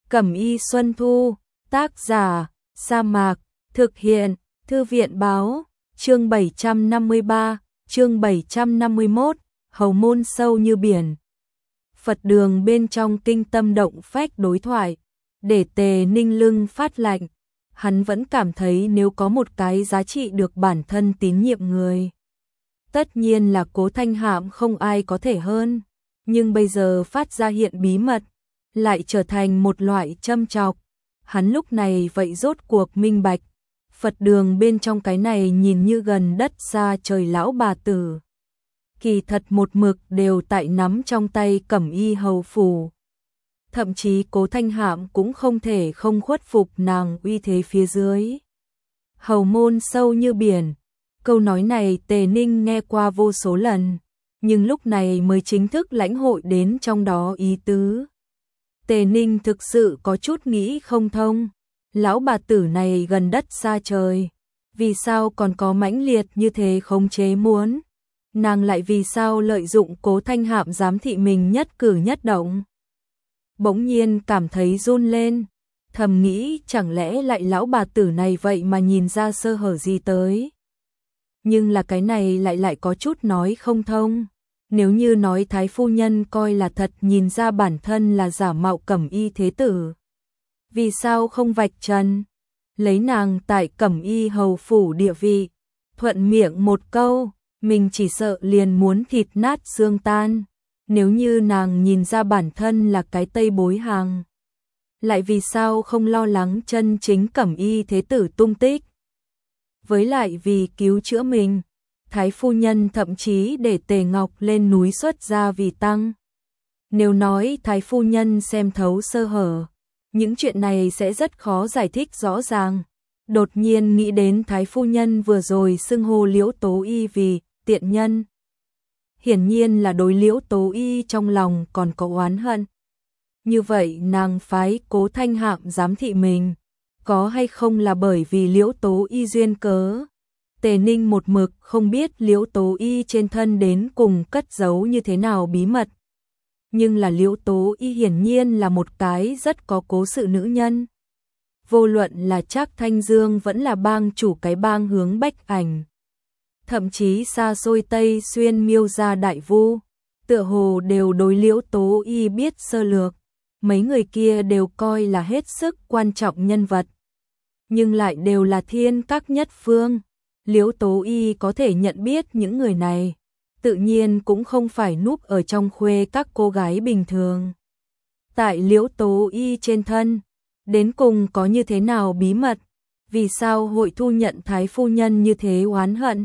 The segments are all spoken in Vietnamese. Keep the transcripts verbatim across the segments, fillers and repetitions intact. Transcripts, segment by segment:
Cẩm y Xuân Thu, tác giả, Sa Mạc, thực hiện, Thư viện báo, chương bảy trăm năm mươi ba, chương bảy trăm năm mươi mốt, hầu môn sâu như biển. Phật đường bên trong kinh tâm động phách đối thoại, để Tề Ninh lưng phát lạnh, hắn vẫn cảm thấy nếu có một cái giá trị được bản thân tín nhiệm người. Tất nhiên là Cố Thanh Hạm không ai có thể hơn, nhưng bây giờ phát ra hiện bí mật, lại trở thành một loại châm chọc. Hắn lúc này vậy rốt cuộc minh bạch, Phật đường bên trong cái này nhìn như gần đất xa trời lão bà tử. Kỳ thật một mực đều tại nắm trong tay Cẩm y hầu phủ. Thậm chí Cố Thanh Hạm cũng không thể không khuất phục nàng uy thế phía dưới. Hầu môn sâu như biển, câu nói này Tề Ninh nghe qua vô số lần, nhưng lúc này mới chính thức lãnh hội đến trong đó ý tứ. Tề Ninh thực sự có chút nghĩ không thông, lão bà tử này gần đất xa trời, vì sao còn có mãnh liệt như thế khống chế muốn? Nàng lại vì sao lợi dụng Cố Thanh Hạm giám thị mình nhất cử nhất động? Bỗng nhiên cảm thấy run lên, thầm nghĩ chẳng lẽ lại lão bà tử này vậy mà nhìn ra sơ hở gì tới. Nhưng là cái này lại lại có chút nói không thông. Nếu như nói Thái phu nhân coi là thật nhìn ra bản thân là giả mạo Cẩm y thế tử, vì sao không vạch trần, lấy nàng tại Cẩm y hầu phủ địa vị, thuận miệng một câu, mình chỉ sợ liền muốn thịt nát xương tan. Nếu như nàng nhìn ra bản thân là cái tây bối hàng, lại vì sao không lo lắng chân chính Cẩm y thế tử tung tích? Với lại vì cứu chữa mình, Thái phu nhân thậm chí để Tề Ngọc lên núi xuất gia vì tăng. Nếu nói Thái phu nhân xem thấu sơ hở, những chuyện này sẽ rất khó giải thích rõ ràng. Đột nhiên nghĩ đến Thái phu nhân vừa rồi xưng hô Liễu Tố Y vì tiện nhân. Hiển nhiên là đối Liễu Tố Y trong lòng còn có oán hận. Như vậy nàng phái Cố Thanh Hạm giám thị mình, có hay không là bởi vì Liễu Tố Y duyên cớ? Tề Ninh một mực không biết Liễu Tố Y trên thân đến cùng cất giấu như thế nào bí mật. Nhưng là Liễu Tố Y hiển nhiên là một cái rất có cố sự nữ nhân. Vô luận là Trác Thanh Dương vẫn là bang chủ cái bang Hướng Bách Ảnh, thậm chí xa xôi Tây Xuyên Miêu gia đại vu, tựa hồ đều đối Liễu Tố Y biết sơ lược. Mấy người kia đều coi là hết sức quan trọng nhân vật, nhưng lại đều là thiên các nhất phương. Liễu Tố Y có thể nhận biết những người này, tự nhiên cũng không phải núp ở trong khuê các cô gái bình thường. Tại Liễu Tố Y trên thân, đến cùng có như thế nào bí mật, vì sao hội thu nhận Thái phu nhân như thế oán hận?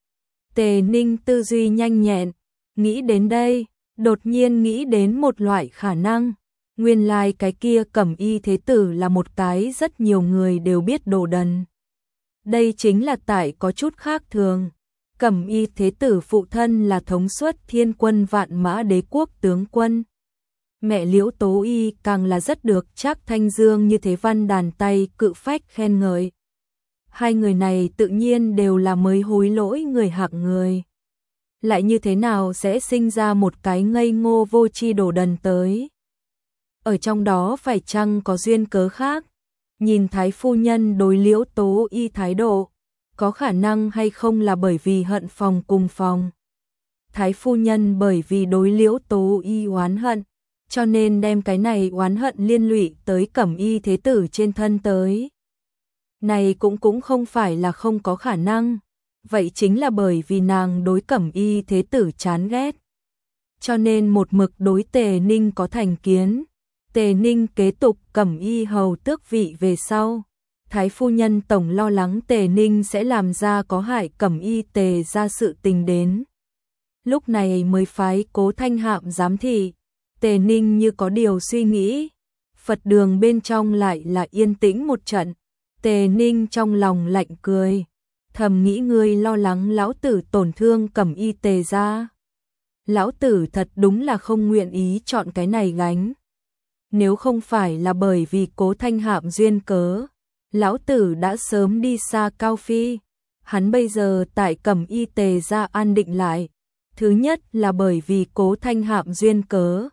Tề Ninh tư duy nhanh nhẹn, nghĩ đến đây, đột nhiên nghĩ đến một loại khả năng. Nguyên lai cái kia Cẩm y thế tử là một cái rất nhiều người đều biết đồ đần. Đây chính là tại có chút khác thường. Cẩm y thế tử phụ thân là thống suất thiên quân vạn mã đế quốc tướng quân. Mẹ Liễu Tố Y càng là rất được Trác Thanh Dương như thế văn đàn tay cự phách khen ngợi. Hai người này tự nhiên đều là mới hối lỗi người hạng người. Lại như thế nào sẽ sinh ra một cái ngây ngô vô tri đồ đần tới? Ở trong đó phải chăng có duyên cớ khác? Nhìn Thái phu nhân đối Liễu Tố Y thái độ, có khả năng hay không là bởi vì hận phòng cùng phòng? Thái phu nhân bởi vì đối Liễu Tố Y oán hận, cho nên đem cái này oán hận liên lụy tới Cẩm y thế tử trên thân tới. Này cũng cũng không phải là không có khả năng, vậy chính là bởi vì nàng đối Cẩm y thế tử chán ghét, cho nên một mực đối Tề Ninh có thành kiến. Tề Ninh kế tục Cẩm y hầu tước vị về sau, Thái phu nhân tổng lo lắng Tề Ninh sẽ làm ra có hại Cẩm y Tề ra sự tình đến. Lúc này mới phái Cố Thanh Hạm giám thị. Tề Ninh như có điều suy nghĩ, Phật đường bên trong lại là yên tĩnh một trận. Tề Ninh trong lòng lạnh cười, thầm nghĩ ngươi lo lắng lão tử tổn thương Cẩm y Tề ra. Lão tử thật đúng là không nguyện ý chọn cái này gánh. Nếu không phải là bởi vì Cố Thanh Hạm duyên cớ, lão tử đã sớm đi xa Cao Phi. Hắn bây giờ tại Cẩm y Tề ra an định lại, thứ nhất là bởi vì Cố Thanh Hạm duyên cớ,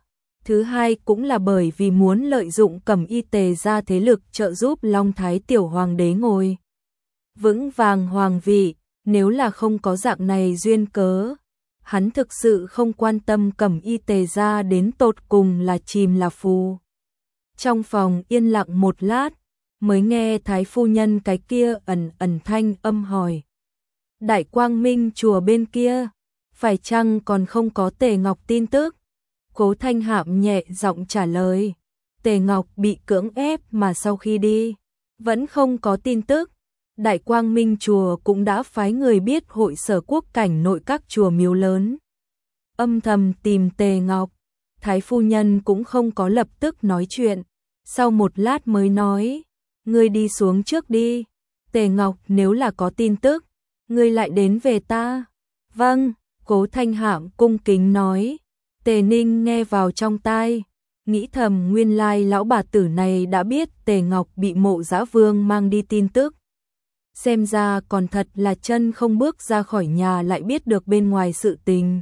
Thứ hai cũng là bởi vì muốn lợi dụng Cẩm Y Tề ra thế lực trợ giúp Long Thái tiểu hoàng đế ngồi vững vàng hoàng vị, nếu là không có dạng này duyên cớ, hắn thực sự không quan tâm Cẩm Y Tề ra đến tột cùng là chìm là phù. Trong phòng yên lặng một lát, mới nghe Thái phu nhân cái kia ẩn ẩn thanh âm hỏi. Đại Quang Minh chùa bên kia, phải chăng còn không có Tề Ngọc tin tức? Cố Thanh Hạm nhẹ giọng trả lời. Tề Ngọc bị cưỡng ép mà sau khi đi, vẫn không có tin tức. Đại Quang Minh chùa cũng đã phái người biết hội sở quốc cảnh nội các chùa miếu lớn, âm thầm tìm Tề Ngọc. Thái phu nhân cũng không có lập tức nói chuyện, sau một lát mới nói, ngươi đi xuống trước đi, Tề Ngọc nếu là có tin tức, ngươi lại đến về ta. Vâng, Cố Thanh Hạm cung kính nói. Tề Ninh nghe vào trong tai, nghĩ thầm nguyên lai lão bà tử này đã biết Tề Ngọc bị Mộ Dã Vương mang đi tin tức. Xem ra còn thật là chân không bước ra khỏi nhà lại biết được bên ngoài sự tình.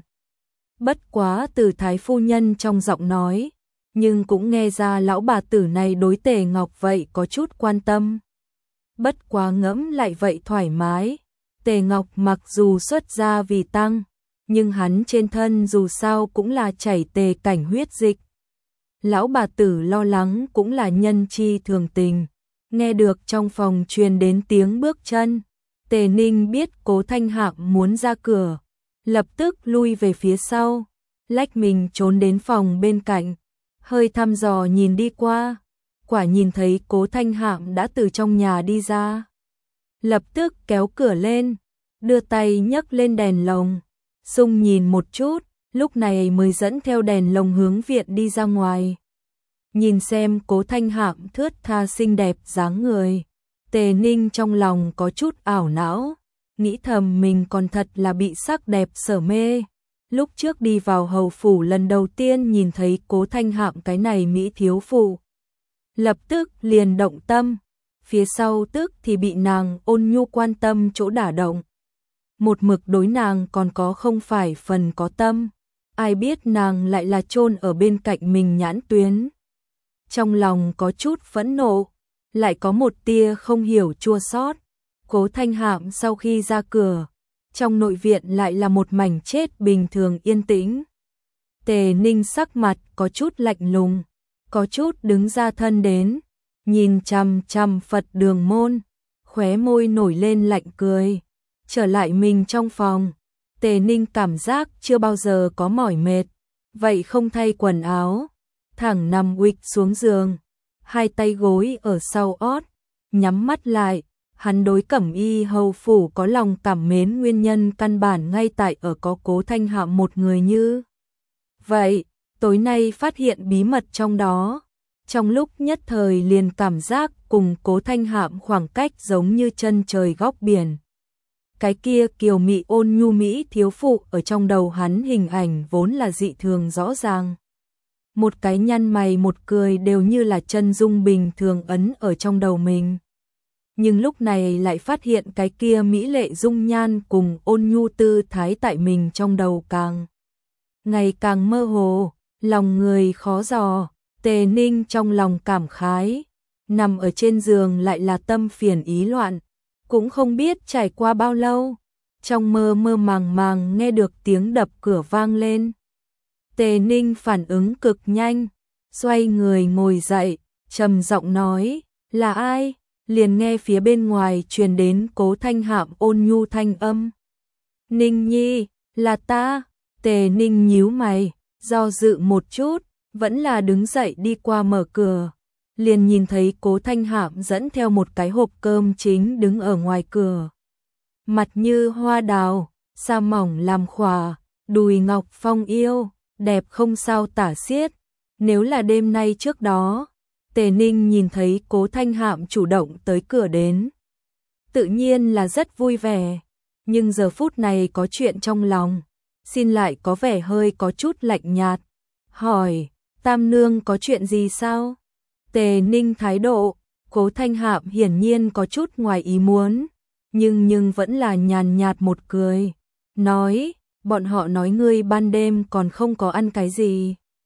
Bất quá từ Thái phu nhân trong giọng nói, nhưng cũng nghe ra lão bà tử này đối Tề Ngọc vậy có chút quan tâm. Bất quá ngẫm lại vậy thoải mái, Tề Ngọc mặc dù xuất gia vì tăng, nhưng hắn trên thân dù sao cũng là chảy Tề Cảnh huyết dịch. Lão bà tử lo lắng cũng là nhân chi thường tình. Nghe được trong phòng truyền đến tiếng bước chân, Tề Ninh biết Cố Thanh Hạm muốn ra cửa, lập tức lui về phía sau, lách mình trốn đến phòng bên cạnh, hơi thăm dò nhìn đi qua, quả nhìn thấy Cố Thanh Hạm đã từ trong nhà đi ra. Lập tức kéo cửa lên, đưa tay nhấc lên đèn lồng, xung nhìn một chút, lúc này mới dẫn theo đèn lồng hướng viện đi ra ngoài. Nhìn xem Cố Thanh Hạm thướt tha xinh đẹp dáng người, Tề Ninh trong lòng có chút ảo não, nghĩ thầm mình còn thật là bị sắc đẹp sở mê. Lúc trước đi vào hầu phủ lần đầu tiên nhìn thấy Cố Thanh Hạm cái này mỹ thiếu phụ, lập tức liền động tâm, phía sau tức thì bị nàng ôn nhu quan tâm chỗ đả động. Một mực đối nàng còn có không phải phần có tâm, ai biết nàng lại là chôn ở bên cạnh mình nhãn tuyến. Trong lòng có chút phẫn nộ, lại có một tia không hiểu chua xót. Cố Thanh Hạm sau khi ra cửa, trong nội viện lại là một mảnh chết bình thường yên tĩnh. Tề Ninh sắc mặt có chút lạnh lùng, có chút đứng ra thân đến, nhìn chằm chằm Phật đường môn, khóe môi nổi lên lạnh cười. Trở lại mình trong phòng, Tề Ninh cảm giác chưa bao giờ có mỏi mệt, vậy không thay quần áo, thẳng nằm uịch xuống giường, hai tay gối ở sau ót, nhắm mắt lại. Hắn đối Cẩm Y hầu phủ có lòng cảm mến nguyên nhân căn bản ngay tại ở có Cố Thanh Hạm một người như vậy. Tối nay phát hiện bí mật trong đó, trong lúc nhất thời liền cảm giác cùng Cố Thanh Hạm khoảng cách giống như chân trời góc biển. Cái kia kiều mị ôn nhu mỹ thiếu phụ ở trong đầu hắn hình ảnh vốn là dị thường rõ ràng. Một cái nhăn mày một cười đều như là chân dung bình thường ấn ở trong đầu mình. Nhưng lúc này lại phát hiện cái kia mỹ lệ dung nhan cùng ôn nhu tư thái tại mình trong đầu càng ngày càng mơ hồ, lòng người khó dò. Tề Ninh trong lòng cảm khái, nằm ở trên giường lại là tâm phiền ý loạn, cũng không biết trải qua bao lâu, trong mơ mơ màng màng nghe được tiếng đập cửa vang lên. Tề Ninh phản ứng cực nhanh, xoay người ngồi dậy, trầm giọng nói, là ai? Liền nghe phía bên ngoài truyền đến Cố Thanh Hạm ôn nhu thanh âm. Ninh Nhi, là ta. Tề Ninh nhíu mày, do dự một chút, vẫn là đứng dậy đi qua mở cửa. Liền nhìn thấy Cố Thanh Hạm dẫn theo một cái hộp cơm chính đứng ở ngoài cửa. Mặt như hoa đào, da mỏng làm khỏa, đùi ngọc phong yêu, đẹp không sao tả xiết. Nếu là đêm nay trước đó, Tề Ninh nhìn thấy Cố Thanh Hạm chủ động tới cửa đến, tự nhiên là rất vui vẻ, nhưng giờ phút này có chuyện trong lòng, xin lại có vẻ hơi có chút lạnh nhạt, hỏi, Tam Nương có chuyện gì sao? Tề Ninh thái độ, Cố Thanh Hạm hiển nhiên có chút ngoài ý muốn, nhưng nhưng vẫn là nhàn nhạt một cười, nói, bọn họ nói ngươi ban đêm còn không có ăn cái gì.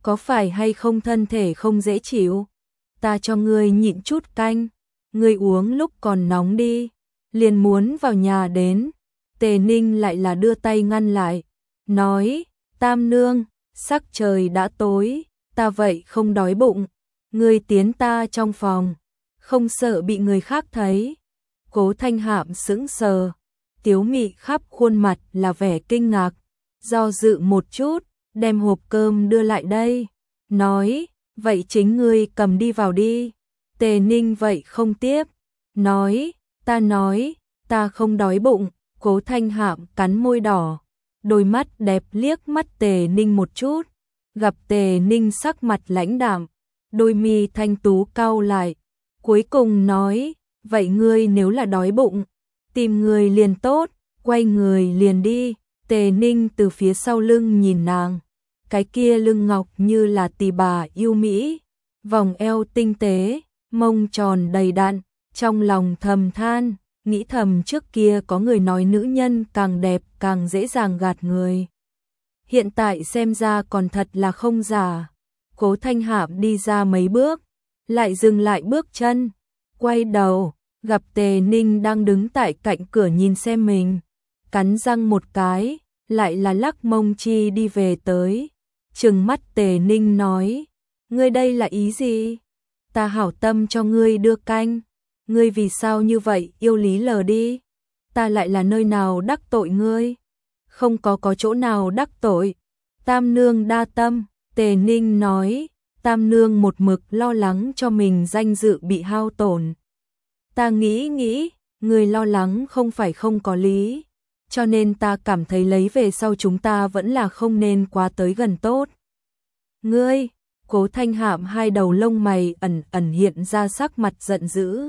có phải hay không thân thể không dễ chịu? Ta cho ngươi nhịn chút canh, ngươi uống lúc còn nóng đi. Liền muốn vào nhà đến, Tề Ninh lại là đưa tay ngăn lại, nói, Tam nương, sắc trời đã tối, ta vậy không đói bụng, ngươi tiến ta trong phòng, không sợ bị người khác thấy. Cố Thanh Hạm sững sờ, tiếu mị khắp khuôn mặt là vẻ kinh ngạc, do dự một chút, đem hộp cơm đưa lại đây, nói, vậy chính ngươi cầm đi vào đi. Tề Ninh vậy không tiếp, nói, ta nói, ta không đói bụng. Cố Thanh Hạm cắn môi đỏ, đôi mắt đẹp liếc mắt Tề Ninh một chút, gặp Tề Ninh sắc mặt lãnh đạm, đôi mi thanh tú cau lại, cuối cùng nói, vậy ngươi nếu là đói bụng, tìm người liền tốt, quay người liền đi. Tề Ninh từ phía sau lưng nhìn nàng, cái kia lưng ngọc như là tỳ bà yêu mỹ, vòng eo tinh tế, mông tròn đầy đặn, trong lòng thầm than, nghĩ thầm trước kia có người nói nữ nhân càng đẹp càng dễ dàng gạt người. Hiện tại xem ra còn thật là không giả. Cố Thanh Hạm đi ra mấy bước, lại dừng lại bước chân, quay đầu, gặp Tề Ninh đang đứng tại cạnh cửa nhìn xem mình, cắn răng một cái, lại là lắc mông chi đi về tới, trừng mắt Tề Ninh nói, ngươi đây là ý gì? Ta hảo tâm cho ngươi đưa canh, ngươi vì sao như vậy yêu lý lờ đi? Ta lại là nơi nào đắc tội ngươi? Không có có chỗ nào đắc tội. Tam nương đa tâm, Tề Ninh nói, Tam nương một mực lo lắng cho mình danh dự bị hao tổn. Ta nghĩ nghĩ, ngươi lo lắng không phải không có lý, cho nên ta cảm thấy lấy về sau chúng ta vẫn là không nên quá tới gần tốt. Ngươi, Cố Thanh Hạm hai đầu lông mày ẩn ẩn hiện ra sắc mặt giận dữ.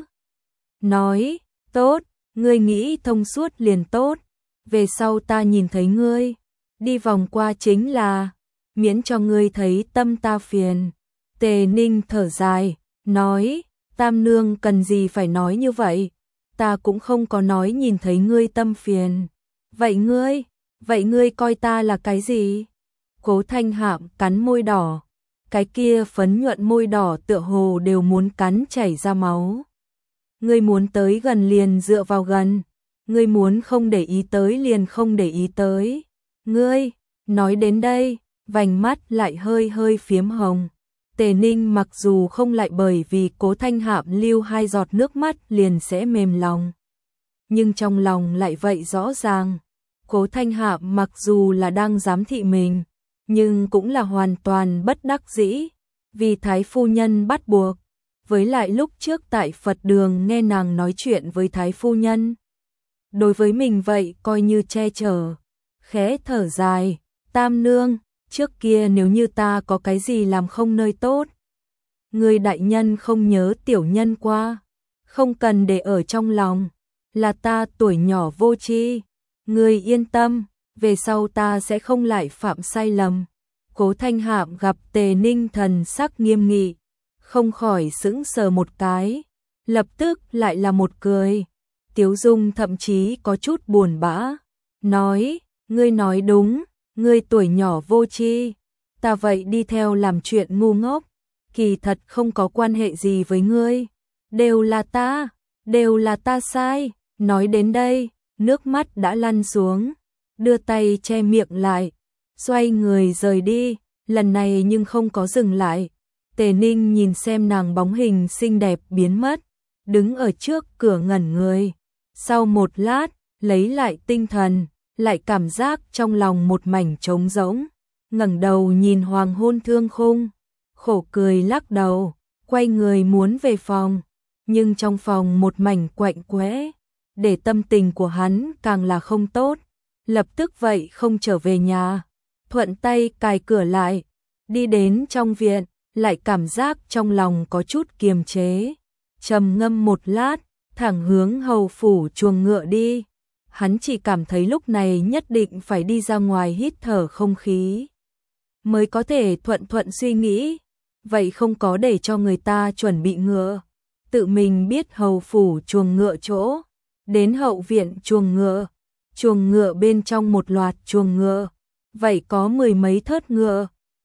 Nói, tốt, ngươi nghĩ thông suốt liền tốt, về sau ta nhìn thấy ngươi, đi vòng qua chính là, miễn cho ngươi thấy tâm ta phiền. Tề Ninh thở dài, nói, Tam nương cần gì phải nói như vậy, ta cũng không có nói nhìn thấy ngươi tâm phiền. Vậy ngươi, vậy ngươi coi ta là cái gì? Cố Thanh Hạm cắn môi đỏ, cái kia phấn nhuận môi đỏ tựa hồ đều muốn cắn chảy ra máu. Ngươi muốn tới gần liền dựa vào gần, ngươi muốn không để ý tới liền không để ý tới. Ngươi, nói đến đây, vành mắt lại hơi hơi phiếm hồng. Tề Ninh mặc dù không lại bởi vì Cố Thanh Hạm lưu hai giọt nước mắt liền sẽ mềm lòng, nhưng trong lòng lại vậy rõ ràng. Cố Thanh Hạm mặc dù là đang giám thị mình, nhưng cũng là hoàn toàn bất đắc dĩ, vì Thái phu nhân bắt buộc. Với lại lúc trước tại Phật đường nghe nàng nói chuyện với Thái phu nhân, đối với mình vậy coi như che chở. Khẽ thở dài, Tam nương, trước kia nếu như ta có cái gì làm không nơi tốt, người đại nhân không nhớ tiểu nhân qua, không cần để ở trong lòng, là ta tuổi nhỏ vô tri. Người yên tâm, về sau ta sẽ không lại phạm sai lầm. Cố Thanh Hạm gặp Tề Ninh thần sắc nghiêm nghị, không khỏi sững sờ một cái, lập tức lại là một cười. Tiếu Dung thậm chí có chút buồn bã, nói, ngươi nói đúng, ngươi tuổi nhỏ vô tri, ta vậy đi theo làm chuyện ngu ngốc, kỳ thật không có quan hệ gì với ngươi, đều là ta, đều là ta sai. Nói đến đây, nước mắt đã lăn xuống, đưa tay che miệng lại, xoay người rời đi, lần này nhưng không có dừng lại. Tề Ninh nhìn xem nàng bóng hình xinh đẹp biến mất, đứng ở trước cửa ngẩn người. Sau một lát, lấy lại tinh thần, lại cảm giác trong lòng một mảnh trống rỗng, ngẩng đầu nhìn hoàng hôn thương khung, khổ cười lắc đầu, quay người muốn về phòng, nhưng trong phòng một mảnh quạnh quẽ, để tâm tình của hắn càng là không tốt, lập tức vậy không trở về nhà, thuận tay cài cửa lại, đi đến trong viện, lại cảm giác trong lòng có chút kiềm chế, trầm ngâm một lát, thẳng hướng hầu phủ chuồng ngựa đi. Hắn chỉ cảm thấy lúc này nhất định phải đi ra ngoài hít thở không khí, mới có thể thuận thuận suy nghĩ, vậy không có để cho người ta chuẩn bị ngựa, tự mình biết hầu phủ chuồng ngựa chỗ, đến hậu viện chuồng ngựa, chuồng ngựa bên trong một loạt chuồng ngựa, vậy có mười mấy thớt ngựa,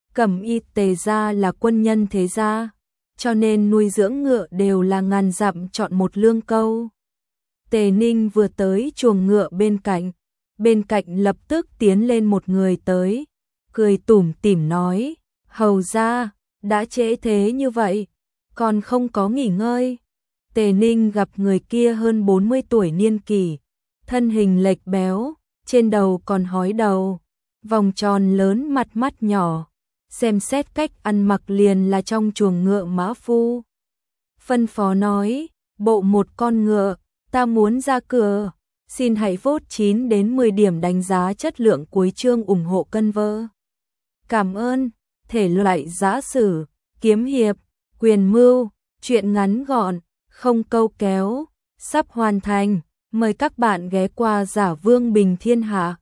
Cẩm Y Tề gia là quân nhân thế gia, cho nên nuôi dưỡng ngựa đều là ngàn dặm chọn một lương câu. Tề Ninh vừa tới chuồng ngựa bên cạnh, bên cạnh lập tức tiến lên một người tới, cười tủm tỉm nói, hầu gia, đã trễ thế như vậy, còn không có nghỉ ngơi. Tề Ninh gặp người kia hơn bốn mươi tuổi niên kỷ, thân hình lệch béo, trên đầu còn hói đầu, vòng tròn lớn mặt mắt nhỏ, xem xét cách ăn mặc liền là trong chuồng ngựa mã phu. Phân phó nói, bộ một con ngựa, ta muốn ra cửa, xin hãy vote chín đến mười điểm đánh giá chất lượng cuối chương ủng hộ cân vơ. Cảm ơn, thể loại giã sử, kiếm hiệp, quyền mưu, truyện ngắn gọn, không câu kéo, sắp hoàn thành, mời các bạn ghé qua Giả Vương Bình Thiên Hạ.